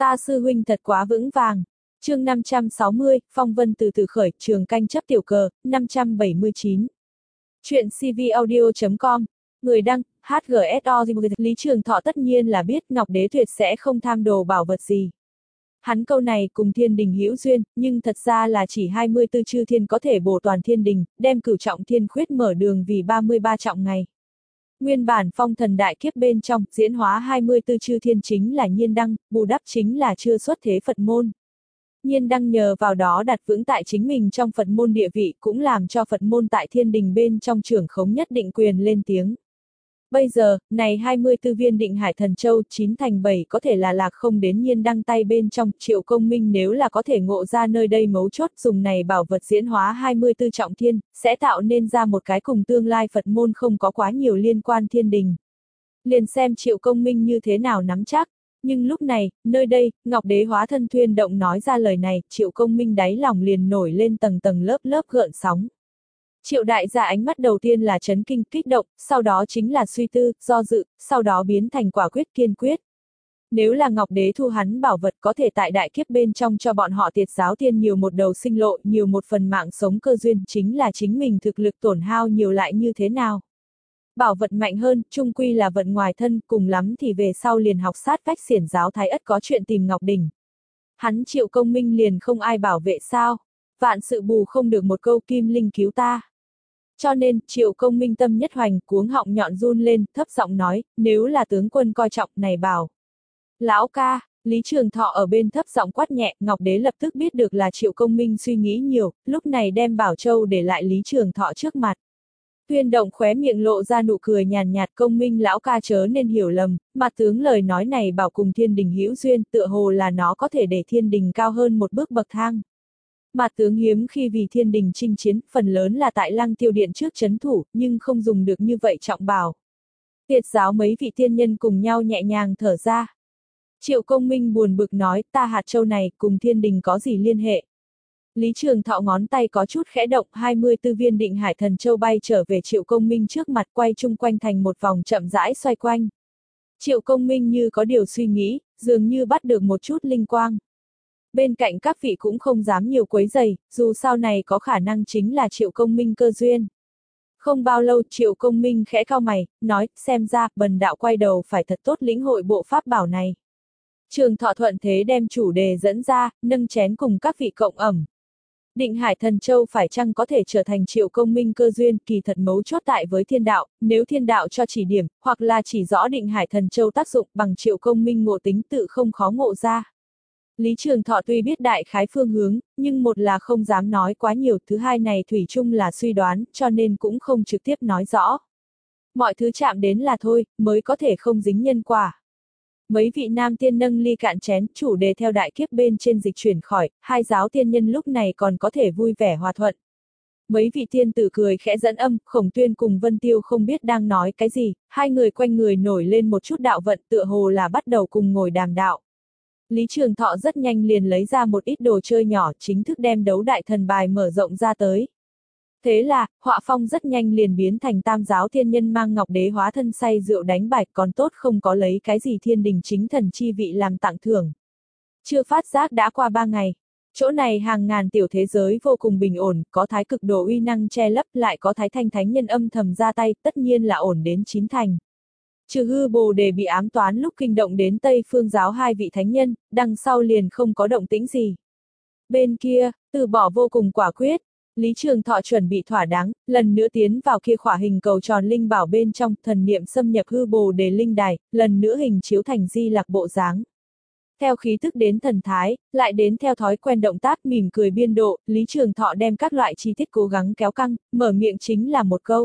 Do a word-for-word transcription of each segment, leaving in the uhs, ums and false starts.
Ta sư huynh thật quá vững vàng. Chương năm trăm sáu mươi, phong vân từ từ khởi, trường canh chấp tiểu cờ, năm trăm bảy mươi chín. Chuyện cvaudio chấm com. Người đăng, hát giê ét o. Lý Trường Thọ tất nhiên là biết Ngọc Đế Tuyệt sẽ không tham đồ bảo vật gì. Hắn câu này cùng thiên đình hữu duyên, nhưng thật ra là chỉ hai mươi tư chư thiên có thể bổ toàn thiên đình, đem cửu trọng thiên khuyết mở đường vì ba mươi ba trọng ngày. Nguyên bản phong thần đại kiếp bên trong, diễn hóa hai mươi tư chư thiên chính là Nhiên Đăng, bù đắp chính là chưa xuất thế Phật môn. Nhiên Đăng nhờ vào đó đặt vững tại chính mình trong Phật môn địa vị, cũng làm cho Phật môn tại thiên đình bên trong trưởng khống nhất định quyền lên tiếng. Bây giờ, này hai mươi tư viên định hải thần châu, chín thành bảy có thể là lạc không đến Nhiên Đăng tay bên trong. Triệu Công Minh nếu là có thể ngộ ra nơi đây mấu chốt, dùng này bảo vật diễn hóa hai mươi tư trọng thiên, sẽ tạo nên ra một cái cùng tương lai Phật môn không có quá nhiều liên quan thiên đình. Liền xem Triệu Công Minh như thế nào nắm chắc. Nhưng lúc này, nơi đây, Ngọc Đế hóa thân thuyên động nói ra lời này, Triệu Công Minh đáy lòng liền nổi lên tầng tầng lớp lớp gợn sóng. Triệu đại gia ánh mắt đầu tiên là chấn kinh, kích động, sau đó chính là suy tư, do dự, sau đó biến thành quả quyết kiên quyết. Nếu là Ngọc Đế thu hắn bảo vật có thể tại đại kiếp bên trong cho bọn họ Tiệt giáo tiên nhiều một đầu sinh lộ, nhiều một phần mạng sống cơ duyên, chính là chính mình thực lực tổn hao nhiều lại như thế nào. Bảo vật mạnh hơn, chung quy là vận ngoài thân, cùng lắm thì về sau liền học sát vách xiển giáo Thái Ất có chuyện tìm Ngọc Đỉnh. Hắn Triệu Công Minh liền không ai bảo vệ sao? Vạn sự bù không được một câu kim linh cứu ta. Cho nên, Triệu Công Minh tâm nhất hoành, cuống họng nhọn run lên, thấp giọng nói, nếu là tướng quân coi trọng này bảo. Lão ca, Lý Trường Thọ ở bên thấp giọng quát nhẹ, Ngọc Đế lập tức biết được là Triệu Công Minh suy nghĩ nhiều, lúc này đem Bảo Châu để lại Lý Trường Thọ trước mặt. Tuyên động khóe miệng lộ ra nụ cười nhàn nhạt, Công Minh lão ca chớ nên hiểu lầm, mà tướng lời nói này bảo cùng thiên đình hữu duyên, tựa hồ là nó có thể để thiên đình cao hơn một bước bậc thang. Mà tướng hiếm khi vì thiên đình chinh chiến, phần lớn là tại Lăng Tiêu Điện trước trấn thủ, nhưng không dùng được như vậy trọng bảo. Tiệt giáo mấy vị tiên nhân cùng nhau nhẹ nhàng thở ra. Triệu Công Minh buồn bực nói, ta hạt châu này cùng thiên đình có gì liên hệ? Lý Trường Thọ ngón tay có chút khẽ động, hai mươi tư viên định hải thần châu bay trở về Triệu Công Minh trước mặt, quay chung quanh thành một vòng chậm rãi xoay quanh. Triệu Công Minh như có điều suy nghĩ, dường như bắt được một chút linh quang. Bên cạnh các vị cũng không dám nhiều quấy rầy, dù sau này có khả năng chính là Triệu Công Minh cơ duyên. Không bao lâu Triệu Công Minh khẽ cau mày, nói, xem ra, bần đạo quay đầu phải thật tốt lĩnh hội bộ pháp bảo này. Trường Thọ thuận thế đem chủ đề dẫn ra, nâng chén cùng các vị cộng ẩm. Định Hải Thần Châu phải chăng có thể trở thành Triệu Công Minh cơ duyên, kỳ thật mấu chốt tại với thiên đạo, nếu thiên đạo cho chỉ điểm, hoặc là chỉ rõ Định Hải Thần Châu tác dụng bằng Triệu Công Minh ngộ tính tự không khó ngộ ra. Lý Trường Thọ tuy biết đại khái phương hướng, nhưng một là không dám nói quá nhiều, thứ hai này thủy chung là suy đoán, cho nên cũng không trực tiếp nói rõ. Mọi thứ chạm đến là thôi, mới có thể không dính nhân quả. Mấy vị nam tiên nâng ly cạn chén, chủ đề theo đại kiếp bên trên dịch chuyển khỏi, hai giáo tiên nhân lúc này còn có thể vui vẻ hòa thuận. Mấy vị tiên tử cười khẽ dẫn âm, Khổng Tuyên cùng Vân Tiêu không biết đang nói cái gì, hai người quanh người nổi lên một chút đạo vận, tựa hồ là bắt đầu cùng ngồi đàm đạo. Lý Trường Thọ rất nhanh liền lấy ra một ít đồ chơi nhỏ, chính thức đem đấu đại thần bài mở rộng ra tới. Thế là, họa phong rất nhanh liền biến thành tam giáo thiên nhân mang Ngọc Đế hóa thân say rượu đánh bạch, còn tốt không có lấy cái gì thiên đình chính thần chi vị làm tặng thưởng. Chưa phát giác đã qua ba ngày. Chỗ này hàng ngàn tiểu thế giới vô cùng bình ổn, có thái cực đồ uy năng che lấp, lại có thái thanh thánh nhân âm thầm ra tay, tất nhiên là ổn đến chín thành. Trừ hư Bồ Đề bị ám toán lúc kinh động đến Tây Phương giáo hai vị thánh nhân, đằng sau liền không có động tĩnh gì. Bên kia, từ bỏ vô cùng quả quyết, Lý Trường Thọ chuẩn bị thỏa đáng, lần nữa tiến vào kia khỏa hình cầu tròn linh bảo bên trong, thần niệm xâm nhập hư Bồ Đề linh đài, lần nữa hình chiếu thành di lạc bộ dáng. Theo khí thức đến thần thái, lại đến theo thói quen động tác mỉm cười biên độ, Lý Trường Thọ đem các loại chi tiết cố gắng kéo căng, mở miệng chính là một câu.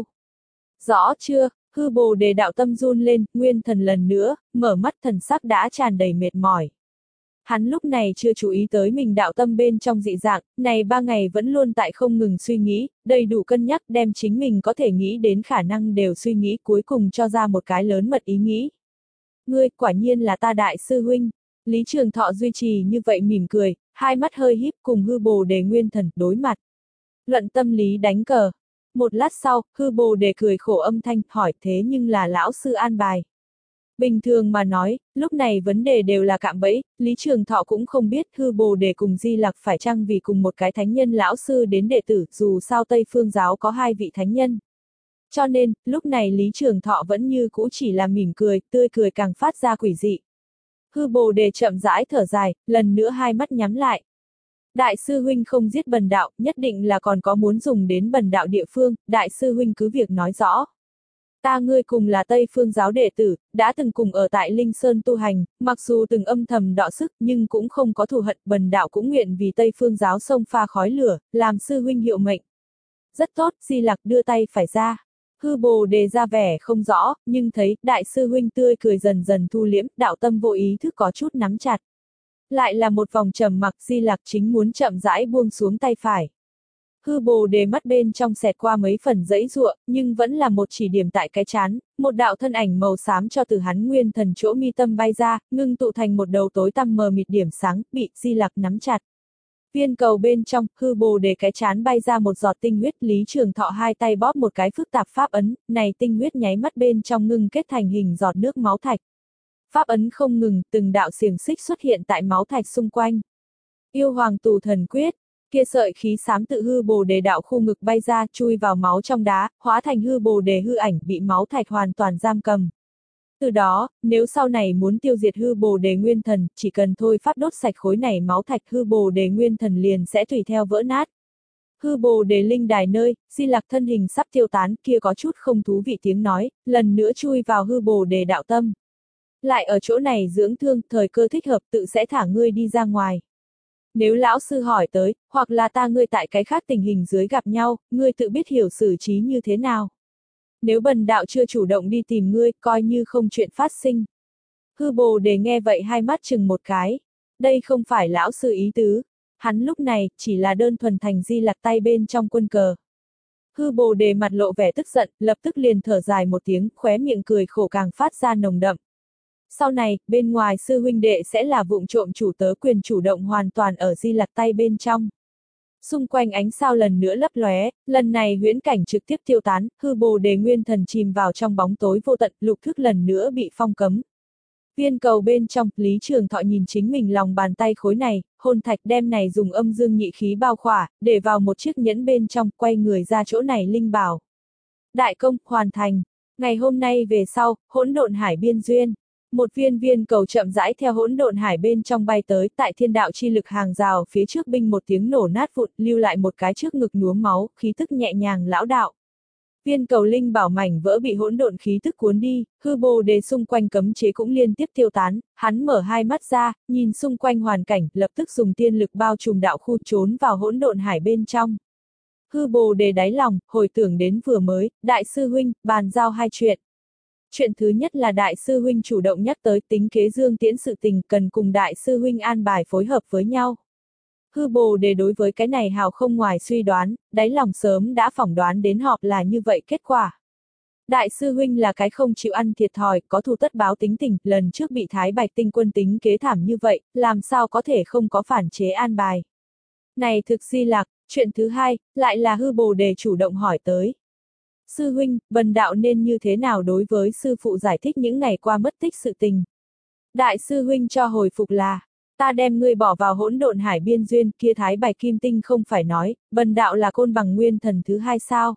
Rõ chưa? Hư Bồ Đề đạo tâm run lên, nguyên thần lần nữa, mở mắt thần sắc đã tràn đầy mệt mỏi. Hắn lúc này chưa chú ý tới mình đạo tâm bên trong dị dạng, này ba ngày vẫn luôn tại không ngừng suy nghĩ, đầy đủ cân nhắc đem chính mình có thể nghĩ đến khả năng đều suy nghĩ cuối cùng cho ra một cái lớn mật ý nghĩ. Ngươi, quả nhiên là ta đại sư huynh. Lý Trường Thọ duy trì như vậy mỉm cười, hai mắt hơi híp cùng hư Bồ Đề nguyên thần đối mặt. Luận tâm lý đánh cờ. Một lát sau, hư Bồ Đề cười khổ âm thanh, hỏi thế nhưng là lão sư an bài. Bình thường mà nói, lúc này vấn đề đều là cạm bẫy, Lý Trường Thọ cũng không biết hư bồ đề cùng Di Lặc phải chăng vì cùng một cái thánh nhân lão sư đến đệ tử, dù sao Tây Phương giáo có hai vị thánh nhân. Cho nên, lúc này Lý Trường Thọ vẫn như cũ chỉ là mỉm cười, tươi cười càng phát ra quỷ dị. Hư bồ đề chậm rãi thở dài, lần nữa hai mắt nhắm lại. Đại sư huynh không giết bần đạo, nhất định là còn có muốn dùng đến bần đạo địa phương, đại sư huynh cứ việc nói rõ. Ta ngươi cùng là Tây Phương giáo đệ tử, đã từng cùng ở tại Linh Sơn tu hành, mặc dù từng âm thầm đọ sức nhưng cũng không có thù hận, bần đạo cũng nguyện vì Tây Phương giáo xông pha khói lửa, làm sư huynh hiệu mệnh. Rất tốt, Di Lặc đưa tay phải ra. Hư bồ đề ra vẻ không rõ, nhưng thấy đại sư huynh tươi cười dần dần thu liễm, đạo tâm vô ý thức có chút nắm chặt. Lại là một vòng trầm mặc, Di Lặc chính muốn chậm rãi buông xuống tay phải. Hư bồ đề mắt bên trong xẹt qua mấy phần dãy giụa, nhưng vẫn là một chỉ điểm tại cái chán, một đạo thân ảnh màu xám cho từ hắn nguyên thần chỗ mi tâm bay ra, ngưng tụ thành một đầu tối tăm mờ mịt điểm sáng, bị Di Lặc nắm chặt. Viên cầu bên trong, hư bồ đề cái chán bay ra một giọt tinh huyết, Lý Trường Thọ hai tay bóp một cái phức tạp pháp ấn, này tinh huyết nháy mắt bên trong ngưng kết thành hình giọt nước máu thạch. Pháp ấn không ngừng, từng đạo xiềng xích xuất hiện tại máu thạch xung quanh. Yêu hoàng tù thần quyết, kia sợi khí xám tự hư bồ đề đạo khu ngực bay ra, chui vào máu trong đá, hóa thành hư bồ đề hư ảnh, bị máu thạch hoàn toàn giam cầm. Từ đó, nếu sau này muốn tiêu diệt hư bồ đề nguyên thần, chỉ cần thôi pháp đốt sạch khối này máu thạch, hư bồ đề nguyên thần liền sẽ tùy theo vỡ nát. Hư bồ đề linh đài nơi, Di Lặc thân hình sắp tiêu tán, kia có chút không thú vị tiếng nói, lần nữa chui vào hư bồ đề đạo tâm. Lại ở chỗ này dưỡng thương, thời cơ thích hợp tự sẽ thả ngươi đi ra ngoài. Nếu lão sư hỏi tới, hoặc là ta ngươi tại cái khác tình hình dưới gặp nhau, ngươi tự biết hiểu xử trí như thế nào. Nếu bần đạo chưa chủ động đi tìm ngươi, coi như không chuyện phát sinh. Hư bồ đề nghe vậy hai mắt chừng một cái. Đây không phải lão sư ý tứ. Hắn lúc này, chỉ là đơn thuần thành Di Lặc tay bên trong quân cờ. Hư bồ đề mặt lộ vẻ tức giận, lập tức liền thở dài một tiếng, khóe miệng cười khổ càng phát ra nồng đậm. Sau này, bên ngoài sư huynh đệ sẽ là vụng trộm chủ tớ quyền chủ động hoàn toàn ở Di Lặc tay bên trong. Xung quanh ánh sao lần nữa lấp lóe, lần này huyễn cảnh trực tiếp tiêu tán, hư bồ đề nguyên thần chìm vào trong bóng tối vô tận, lục thức lần nữa bị phong cấm. Viên cầu bên trong, Lý Trường Thọ nhìn chính mình lòng bàn tay khối này, hồn thạch đem này dùng âm dương nhị khí bao khỏa, để vào một chiếc nhẫn bên trong, quay người ra chỗ này linh bảo. Đại công, hoàn thành. Ngày hôm nay về sau, hỗn độn hải biên duyên. Một viên viên cầu chậm rãi theo hỗn độn hải bên trong bay tới, tại thiên đạo chi lực hàng rào phía trước binh một tiếng nổ nát vụn, lưu lại một cái trước ngực nhuốm máu, khí tức nhẹ nhàng lão đạo. Viên cầu linh bảo mảnh vỡ bị hỗn độn khí tức cuốn đi, hư bồ đề xung quanh cấm chế cũng liên tiếp tiêu tán, hắn mở hai mắt ra, nhìn xung quanh hoàn cảnh, lập tức dùng tiên lực bao trùm đạo khu trốn vào hỗn độn hải bên trong. Hư bồ đề đáy lòng, hồi tưởng đến vừa mới, đại sư huynh, bàn giao hai chuyện. Chuyện thứ nhất là đại sư huynh chủ động nhắc tới tính kế Dương Tiễn sự tình, cần cùng đại sư huynh an bài phối hợp với nhau. Hư bồ đề đối với cái này hào không ngoài suy đoán, đáy lòng sớm đã phỏng đoán đến họp là như vậy kết quả. Đại sư huynh là cái không chịu ăn thiệt thòi, có thù tất báo tính tình, lần trước bị Thái Bạch Tinh quân tính kế thảm như vậy, làm sao có thể không có phản chế an bài. Này thực Di Lặc, chuyện thứ hai, lại là hư bồ đề chủ động hỏi tới. Sư huynh, bần đạo nên như thế nào đối với sư phụ giải thích những ngày qua mất tích sự tình. Đại sư huynh cho hồi phục là, ta đem ngươi bỏ vào hỗn độn hải biên duyên, kia Thái Bạch Kim Tinh không phải nói, bần đạo là côn bằng nguyên thần thứ hai sao.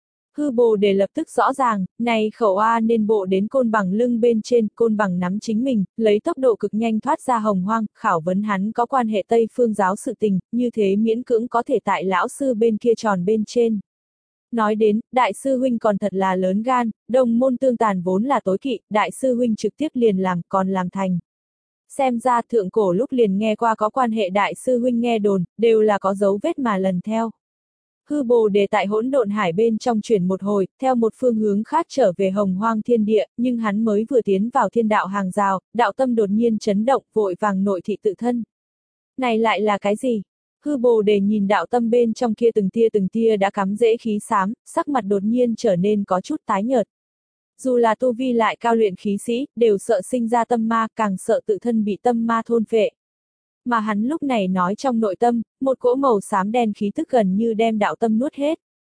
Hư bồ đề lập tức rõ ràng, này khẩu A nên bộ đến côn bằng lưng bên trên, côn bằng nắm chính mình, lấy tốc độ cực nhanh thoát ra hồng hoang, khảo vấn hắn có quan hệ Tây Phương giáo sự tình, như thế miễn cưỡng có thể tại lão sư bên kia tròn bên trên. Nói đến, đại sư huynh còn thật là lớn gan, đồng môn tương tàn vốn là tối kỵ, đại sư huynh trực tiếp liền làm, còn làm thành. Xem ra thượng cổ lúc liền nghe qua có quan hệ đại sư huynh nghe đồn, đều là có dấu vết mà lần theo. Hư bồ đề tại hỗn độn hải bên trong chuyển một hồi, theo một phương hướng khác trở về hồng hoang thiên địa, nhưng hắn mới vừa tiến vào thiên đạo hàng rào, đạo tâm đột nhiên chấn động, vội vàng nội thị tự thân. Này lại là cái gì? Hư bồ đề nhìn đạo tâm bên trong kia từng tia từng tia đã cắm rễ khí xám, sắc mặt đột nhiên trở nên có chút tái nhợt. Dù là tu vi lại cao luyện khí sĩ, đều sợ sinh ra tâm ma, càng sợ tự thân bị tâm ma thôn phệ. Mà hắn lúc này nói trong nội tâm, một cỗ màu xám đen khí tức gần như đem đạo tâm nuốt hết.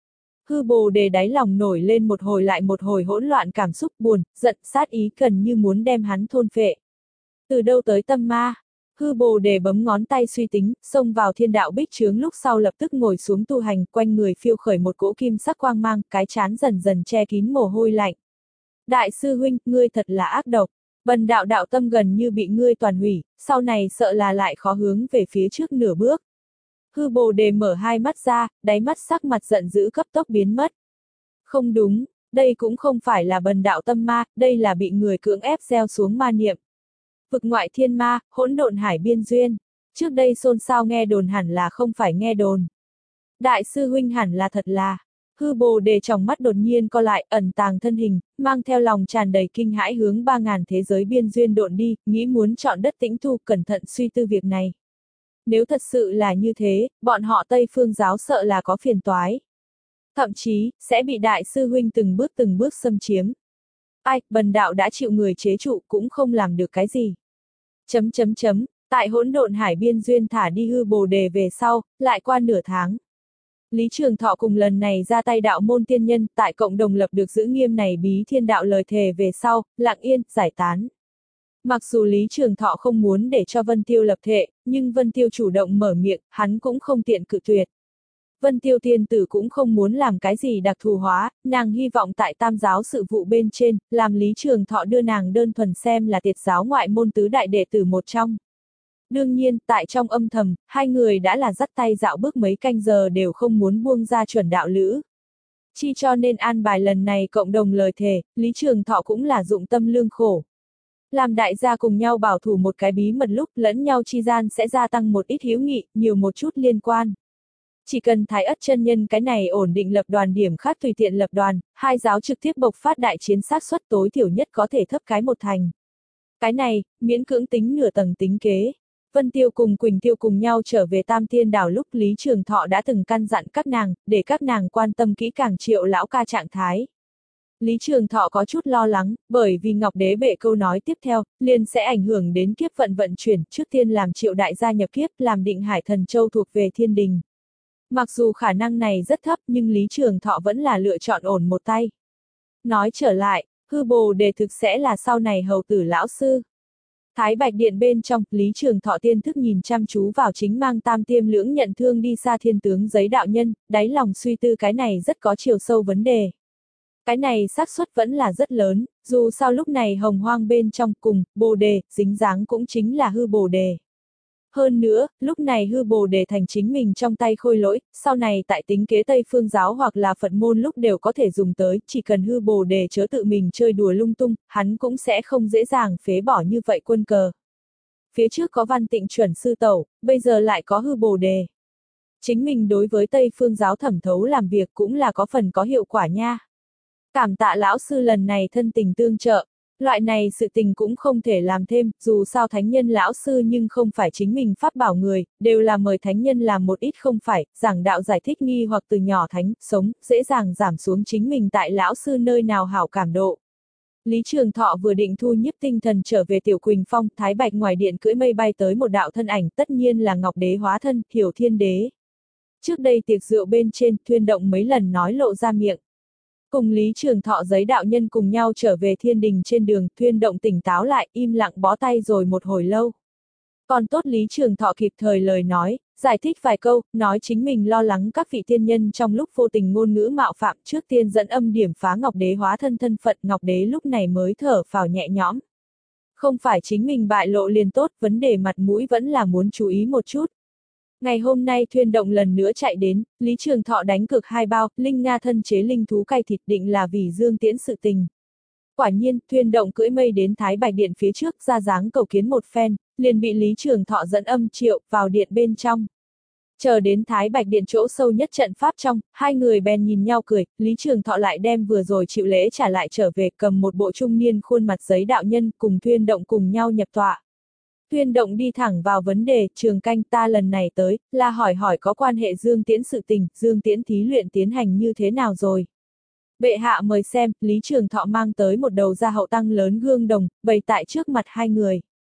Hư Bồ Đề đáy lòng nổi lên một hồi lại một hồi hỗn loạn cảm xúc buồn, giận, sát ý gần như muốn đem hắn thôn phệ. Từ đâu tới tâm ma? Hư Bồ Đề bấm ngón tay suy tính, xông vào thiên đạo bích chướng lúc sau lập tức ngồi xuống tu hành, quanh người phiêu khởi một cỗ kim sắc quang mang, cái chán dần dần che kín mồ hôi lạnh. Đại sư huynh, ngươi thật là ác độc. Bần đạo đạo tâm gần như bị ngươi toàn hủy, sau này sợ là lại khó hướng về phía trước nửa bước. Hư Bồ Đề mở hai mắt ra, đáy mắt sắc mặt giận dữ cấp tốc biến mất. Không đúng, đây cũng không phải là bần đạo tâm ma, đây là bị người cưỡng ép gieo xuống ma niệm. Vực ngoại thiên ma, hỗn độn hải biên duyên. Trước đây xôn xao nghe đồn hẳn là không phải nghe đồn. Đại sư huynh hẳn là thật là. Hư Bồ Đề trong mắt đột nhiên co lại, ẩn tàng thân hình, mang theo lòng tràn đầy kinh hãi hướng ba ngàn thế giới biên duyên độn đi, nghĩ muốn chọn đất tĩnh tu, cẩn thận suy tư việc này. Nếu thật sự là như thế, bọn họ Tây Phương giáo sợ là có phiền toái. Thậm chí, sẽ bị đại sư huynh từng bước từng bước xâm chiếm. Ai, bần đạo đã chịu người chế trụ cũng không làm được cái gì. Chấm chấm chấm, tại hỗn độn hải biên duyên thả đi Hư Bồ Đề về sau, lại qua nửa tháng. Lý Trường Thọ cùng lần này ra tay đạo môn tiên nhân, tại cộng đồng lập được giữ nghiêm này bí thiên đạo lời thề về sau, lặng yên, giải tán. Mặc dù Lý Trường Thọ không muốn để cho Vân Tiêu lập thệ, nhưng Vân Tiêu chủ động mở miệng, hắn cũng không tiện cự tuyệt. Vân Tiêu tiên tử cũng không muốn làm cái gì đặc thù hóa, nàng hy vọng tại tam giáo sự vụ bên trên, làm Lý Trường Thọ đưa nàng đơn thuần xem là tiệt giáo ngoại môn tứ đại đệ tử một trong. Đương nhiên, tại trong âm thầm, hai người đã là dắt tay dạo bước mấy canh giờ đều không muốn buông ra chuẩn đạo lữ. Chi cho nên an bài lần này cộng đồng lời thề, Lý Trường Thọ cũng là dụng tâm lương khổ. Làm đại gia cùng nhau bảo thủ một cái bí mật lúc lẫn nhau chi gian sẽ gia tăng một ít hữu nghị, nhiều một chút liên quan. Chỉ cần Thái Ất chân nhân cái này ổn định lập đoàn điểm khác tùy tiện lập đoàn, hai giáo trực tiếp bộc phát đại chiến xác suất tối thiểu nhất có thể thấp cái một thành. Cái này, miễn cưỡng tính nửa tầng tính kế. Vân Tiêu cùng Quỳnh Tiêu cùng nhau trở về Tam Tiên Đảo lúc Lý Trường Thọ đã từng căn dặn các nàng, để các nàng quan tâm kỹ càng Triệu lão ca trạng thái. Lý Trường Thọ có chút lo lắng, bởi vì Ngọc Đế bệ câu nói tiếp theo, liền sẽ ảnh hưởng đến kiếp vận vận chuyển, trước tiên làm Triệu đại gia nhập kiếp, làm Định Hải Thần Châu thuộc về thiên đình. Mặc dù khả năng này rất thấp nhưng Lý Trường Thọ vẫn là lựa chọn ổn một tay. Nói trở lại, Hư Bồ Đề thực sẽ là sau này hầu tử lão sư. Thái Bạch Điện bên trong, Lý Trường Thọ tiên thức nhìn chăm chú vào chính mang tam tiêm lưỡng nhận thương đi xa thiên tướng giấy đạo nhân, đáy lòng suy tư cái này rất có chiều sâu vấn đề. Cái này xác suất vẫn là rất lớn, dù sao lúc này hồng hoang bên trong cùng, Bồ Đề, dính dáng cũng chính là Hư Bồ Đề. Hơn nữa, lúc này Hư Bồ Đề thành chính mình trong tay khôi lỗi, sau này tại tính kế Tây Phương giáo hoặc là Phật môn lúc đều có thể dùng tới, chỉ cần Hư Bồ Đề chớ tự mình chơi đùa lung tung, hắn cũng sẽ không dễ dàng phế bỏ như vậy quân cờ. Phía trước có Văn Tịnh chuẩn sư tẩu, bây giờ lại có Hư Bồ Đề. Chính mình đối với Tây Phương giáo thẩm thấu làm việc cũng là có phần có hiệu quả nha. Cảm tạ lão sư lần này thân tình tương trợ. Loại này sự tình cũng không thể làm thêm, dù sao thánh nhân lão sư nhưng không phải chính mình pháp bảo người, đều là mời thánh nhân làm một ít không phải, giảng đạo giải thích nghi hoặc từ nhỏ thánh, sống, dễ dàng giảm xuống chính mình tại lão sư nơi nào hảo cảm độ. Lý Trường Thọ vừa định thu nhiếp tinh thần trở về Tiểu Quỳnh Phong, Thái Bạch ngoài điện cưỡi mây bay tới một đạo thân ảnh, tất nhiên là Ngọc Đế hóa thân, Hiểu Thiên Đế. Trước đây tiệc rượu bên trên, Thuyên Động mấy lần nói lộ ra miệng. Cùng Lý Trường Thọ giấy đạo nhân cùng nhau trở về thiên đình trên đường, Thuyên Động tỉnh táo lại, im lặng bó tay rồi một hồi lâu. Còn tốt Lý Trường Thọ kịp thời lời nói, giải thích vài câu, nói chính mình lo lắng các vị tiên nhân trong lúc vô tình ngôn ngữ mạo phạm, trước tiên dẫn âm điểm phá Ngọc Đế hóa thân thân phận, Ngọc Đế lúc này mới thở phào nhẹ nhõm. Không phải chính mình bại lộ liền tốt, vấn đề mặt mũi vẫn là muốn chú ý một chút. Ngày hôm nay Thuyên Động lần nữa chạy đến, Lý Trường Thọ đánh cược hai bao, Linh Nga thân chế linh thú cay thịt định là vì Dương Tiễn sự tình. Quả nhiên, Thuyên Động cưỡi mây đến Thái Bạch Điện phía trước ra dáng cầu kiến một phen, liền bị Lý Trường Thọ dẫn âm triệu vào điện bên trong. Chờ đến Thái Bạch Điện chỗ sâu nhất trận pháp trong, hai người bèn nhìn nhau cười, Lý Trường Thọ lại đem vừa rồi chịu lễ trả lại trở về cầm một bộ trung niên khuôn mặt giấy đạo nhân cùng Thuyên Động cùng nhau nhập tọa. Thuyên Động đi thẳng vào vấn đề, Trường Canh ta lần này tới, là hỏi hỏi có quan hệ Dương Tiễn sự tình, Dương Tiễn thí luyện tiến hành như thế nào rồi. Bệ hạ mời xem, Lý Trường Thọ mang tới một đầu da hậu tăng lớn gương đồng, bày tại trước mặt hai người.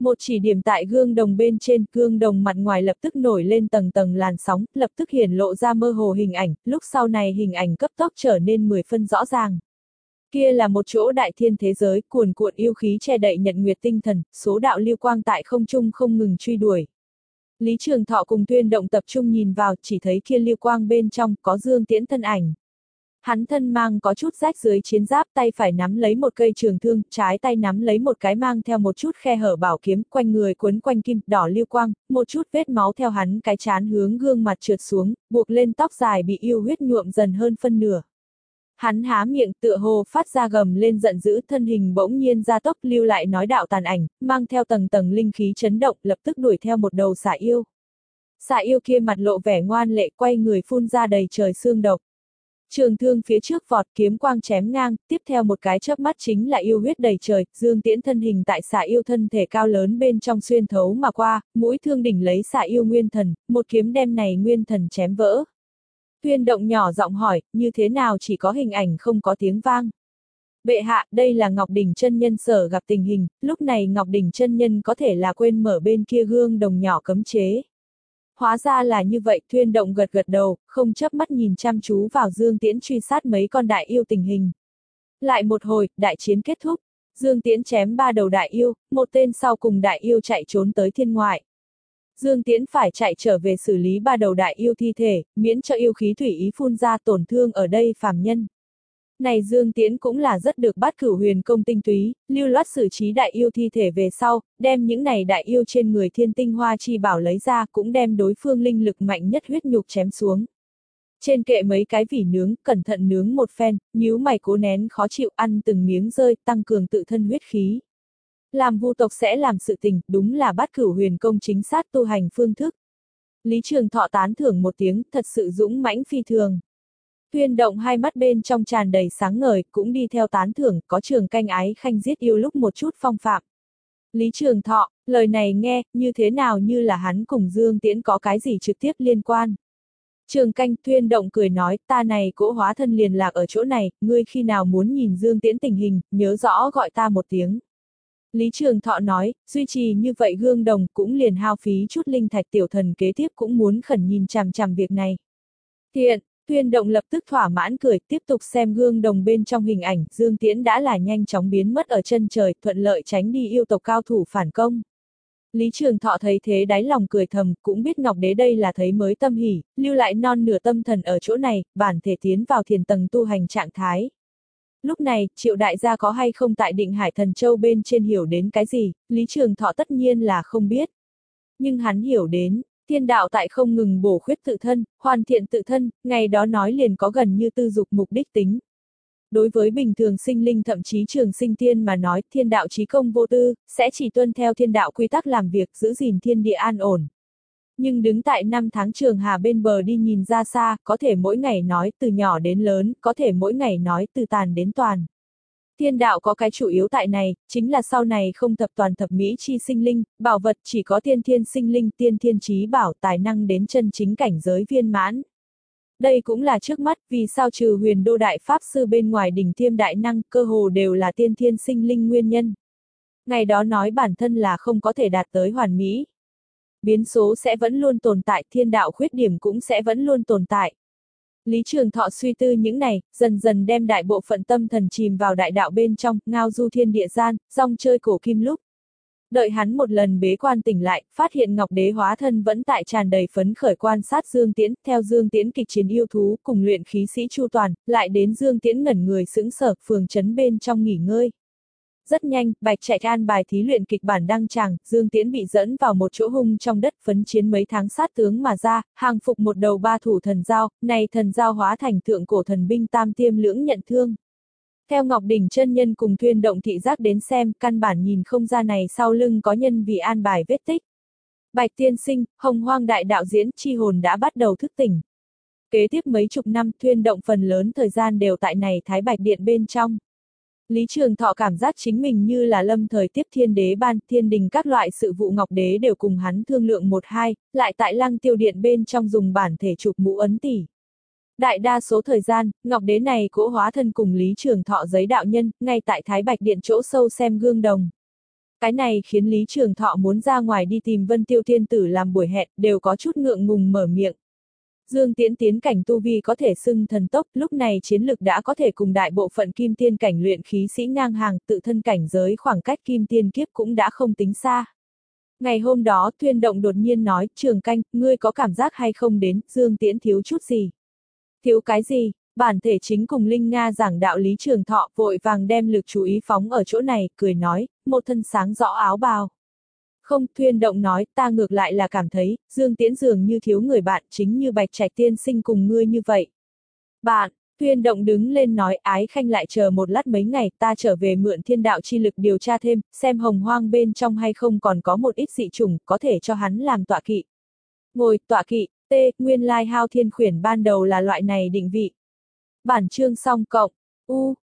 Một chỉ điểm tại gương đồng bên trên, gương đồng mặt ngoài lập tức nổi lên tầng tầng làn sóng, lập tức hiển lộ ra mơ hồ hình ảnh, lúc sau này hình ảnh cấp tốc trở nên mười phân rõ ràng. Kia là một chỗ đại thiên thế giới, cuồn cuộn yêu khí che đậy nhật nguyệt tinh thần, số đạo lưu quang tại không trung không ngừng truy đuổi. Lý Trường Thọ cùng Tuyên Động tập trung nhìn vào, chỉ thấy kia lưu quang bên trong có Dương Tiễn thân ảnh. Hắn thân mang có chút rách dưới chiến giáp, tay phải nắm lấy một cây trường thương, trái tay nắm lấy một cái mang theo một chút khe hở bảo kiếm, quanh người quấn quanh kim đỏ lưu quang, một chút vết máu theo hắn cái trán hướng gương mặt trượt xuống, buộc lên tóc dài bị yêu huyết nhuộm dần hơn phân nửa. Hắn há miệng tựa hồ phát ra gầm lên giận dữ, thân hình bỗng nhiên ra tốc lưu lại nói đạo tàn ảnh, mang theo tầng tầng linh khí chấn động, lập tức đuổi theo một đầu xà yêu. Xà yêu kia mặt lộ vẻ ngoan lệ, quay người phun ra đầy trời xương độc. Trường thương phía trước vọt, kiếm quang chém ngang, tiếp theo một cái chớp mắt chính là yêu huyết đầy trời, Dương Tiễn thân hình tại xà yêu thân thể cao lớn bên trong xuyên thấu mà qua, mũi thương đỉnh lấy xà yêu nguyên thần, một kiếm đem này nguyên thần chém vỡ. Tuyên Động nhỏ giọng hỏi, như thế nào chỉ có hình ảnh không có tiếng vang. Bệ hạ, đây là Ngọc Đỉnh chân nhân sở gặp tình hình, lúc này Ngọc Đỉnh chân nhân có thể là quên mở bên kia gương đồng nhỏ cấm chế. Hóa ra là như vậy, Tuyên Động gật gật đầu, không chớp mắt nhìn chăm chú vào Dương Tiễn truy sát mấy con đại yêu tình hình. Lại một hồi, đại chiến kết thúc, Dương Tiễn chém ba đầu đại yêu, một tên sau cùng đại yêu chạy trốn tới thiên ngoại. Dương Tiễn phải chạy trở về xử lý ba đầu đại yêu thi thể, miễn cho yêu khí thủy ý phun ra tổn thương ở đây phàm nhân. Này Dương Tiễn cũng là rất được Bát Cửu Huyền công tinh túy, lưu loát xử trí đại yêu thi thể về sau, đem những này đại yêu trên người thiên tinh hoa chi bảo lấy ra, cũng đem đối phương linh lực mạnh nhất huyết nhục chém xuống. Trên kệ mấy cái vỉ nướng, cẩn thận nướng một phen, nhíu mày cố nén khó chịu, ăn từng miếng rơi, tăng cường tự thân huyết khí. Làm vu tộc sẽ làm sự tình, đúng là Bát Cửu Huyền công chính xác tu hành phương thức. Lý Trường Thọ tán thưởng một tiếng, thật sự dũng mãnh phi thường. Tuyên Động hai mắt bên trong tràn đầy sáng ngời, cũng đi theo tán thưởng, có Trường Canh ái khanh giết yêu lúc một chút phong phạm. Lý Trường Thọ, lời này nghe, như thế nào như là hắn cùng Dương Tiễn có cái gì trực tiếp liên quan. Trường Canh, Tuyên Động cười nói, ta này cỗ hóa thân liền lạc ở chỗ này, ngươi khi nào muốn nhìn Dương Tiễn tình hình, nhớ rõ gọi ta một tiếng. Lý Trường Thọ nói, duy trì như vậy gương đồng cũng liền hao phí chút linh thạch, tiểu thần kế tiếp cũng muốn khẩn nhìn chằm chằm việc này. Thiện, Tuyên Động lập tức thỏa mãn cười, tiếp tục xem gương đồng bên trong hình ảnh, Dương Tiễn đã là nhanh chóng biến mất ở chân trời, thuận lợi tránh đi yêu tộc cao thủ phản công. Lý Trường Thọ thấy thế đáy lòng cười thầm, cũng biết Ngọc Đế đây là thấy mới tâm hỉ, lưu lại non nửa tâm thần ở chỗ này, bản thể tiến vào thiền tầng tu hành trạng thái. Lúc này, Triệu đại gia có hay không tại Định Hải Thần Châu bên trên hiểu đến cái gì, Lý Trường Thọ tất nhiên là không biết. Nhưng hắn hiểu đến, thiên đạo tại không ngừng bổ khuyết tự thân, hoàn thiện tự thân, ngày đó nói liền có gần như tư dục mục đích tính. Đối với bình thường sinh linh thậm chí trường sinh tiên mà nói, thiên đạo chí công vô tư, sẽ chỉ tuân theo thiên đạo quy tắc làm việc, giữ gìn thiên địa an ổn. Nhưng đứng tại năm tháng trường hà bên bờ đi nhìn ra xa, có thể mỗi ngày nói từ nhỏ đến lớn, có thể mỗi ngày nói từ tàn đến toàn. Thiên đạo có cái chủ yếu tại này, chính là sau này không thập toàn thập mỹ chi sinh linh, bảo vật chỉ có tiên thiên sinh linh, tiên thiên trí bảo, tài năng đến chân chính cảnh giới viên mãn. Đây cũng là trước mắt, vì sao trừ Huyền Đô Đại Pháp Sư bên ngoài đỉnh tiêm đại năng, cơ hồ đều là tiên thiên sinh linh nguyên nhân. Ngày đó nói bản thân là không có thể đạt tới hoàn mỹ. Biến số sẽ vẫn luôn tồn tại, thiên đạo khuyết điểm cũng sẽ vẫn luôn tồn tại. Lý Trường Thọ suy tư những này, dần dần đem đại bộ phận tâm thần chìm vào đại đạo bên trong, ngao du thiên địa gian, rong chơi cổ kim lúc. Đợi hắn một lần bế quan tỉnh lại, phát hiện Ngọc Đế hóa thân vẫn tại tràn đầy phấn khởi quan sát Dương Tiễn, theo Dương Tiễn kịch chiến yêu thú, cùng luyện khí sĩ chu toàn, lại đến Dương Tiễn ngẩn người sững sờ, phường trấn bên trong nghỉ ngơi. Rất nhanh, Bạch Trạch an bài thí luyện kịch bản đăng tràng, Dương Tiễn bị dẫn vào một chỗ hung trong đất phấn chiến mấy tháng sát tướng mà ra, hàng phục một đầu ba thủ thần dao, này thần dao hóa thành thượng cổ thần binh tam tiêm lưỡng nhận thương. Theo Ngọc Đỉnh chân nhân cùng Tuyên Động thị giác đến xem, căn bản nhìn không ra này sau lưng có nhân vì an bài vết tích. Bạch tiên sinh, Hồng Hoang đại đạo diễn, chi hồn đã bắt đầu thức tỉnh. Kế tiếp mấy chục năm, Tuyên Động phần lớn thời gian đều tại này Thái Bạch Điện bên trong. Lý Trường Thọ cảm giác chính mình như là lâm thời tiếp thiên đế ban, thiên đình các loại sự vụ Ngọc Đế đều cùng hắn thương lượng một hai, lại tại Lăng Tiêu Điện bên trong dùng bản thể chụp mũ ấn tỷ. Đại đa số thời gian, Ngọc Đế này cỗ hóa thân cùng Lý Trường Thọ giấy đạo nhân, ngay tại Thái Bạch Điện chỗ sâu xem gương đồng. Cái này khiến Lý Trường Thọ muốn ra ngoài đi tìm Vân Tiêu Thiên Tử làm buổi hẹn, đều có chút ngượng ngùng mở miệng. Dương Tiễn tiến cảnh tu vi có thể xưng thần tốc, lúc này chiến lực đã có thể cùng đại bộ phận kim tiên cảnh luyện khí sĩ ngang hàng, tự thân cảnh giới khoảng cách kim tiên kiếp cũng đã không tính xa. Ngày hôm đó Thuyên Động đột nhiên nói, Trường Canh, ngươi có cảm giác hay không đến, Dương Tiễn thiếu chút gì? Thiếu cái gì? Bản thể chính cùng Linh Nga giảng đạo Lý Trường Thọ vội vàng đem lực chú ý phóng ở chỗ này, cười nói, một thân sáng rõ áo bào. Không, Thuyên Động nói, ta ngược lại là cảm thấy, Dương Tiễn dường như thiếu người bạn, chính như Bạch Trạch tiên sinh cùng ngươi như vậy. Bạn, Thuyên Động đứng lên nói, Ái Khanh lại chờ một lát mấy ngày, ta trở về mượn thiên đạo chi lực điều tra thêm, xem hồng hoang bên trong hay không còn có một ít dị chủng, có thể cho hắn làm tọa kỵ. Ngồi, tọa kỵ, T, nguyên lai hao thiên khuyển ban đầu là loại này định vị. Bản chương xong cộng, U,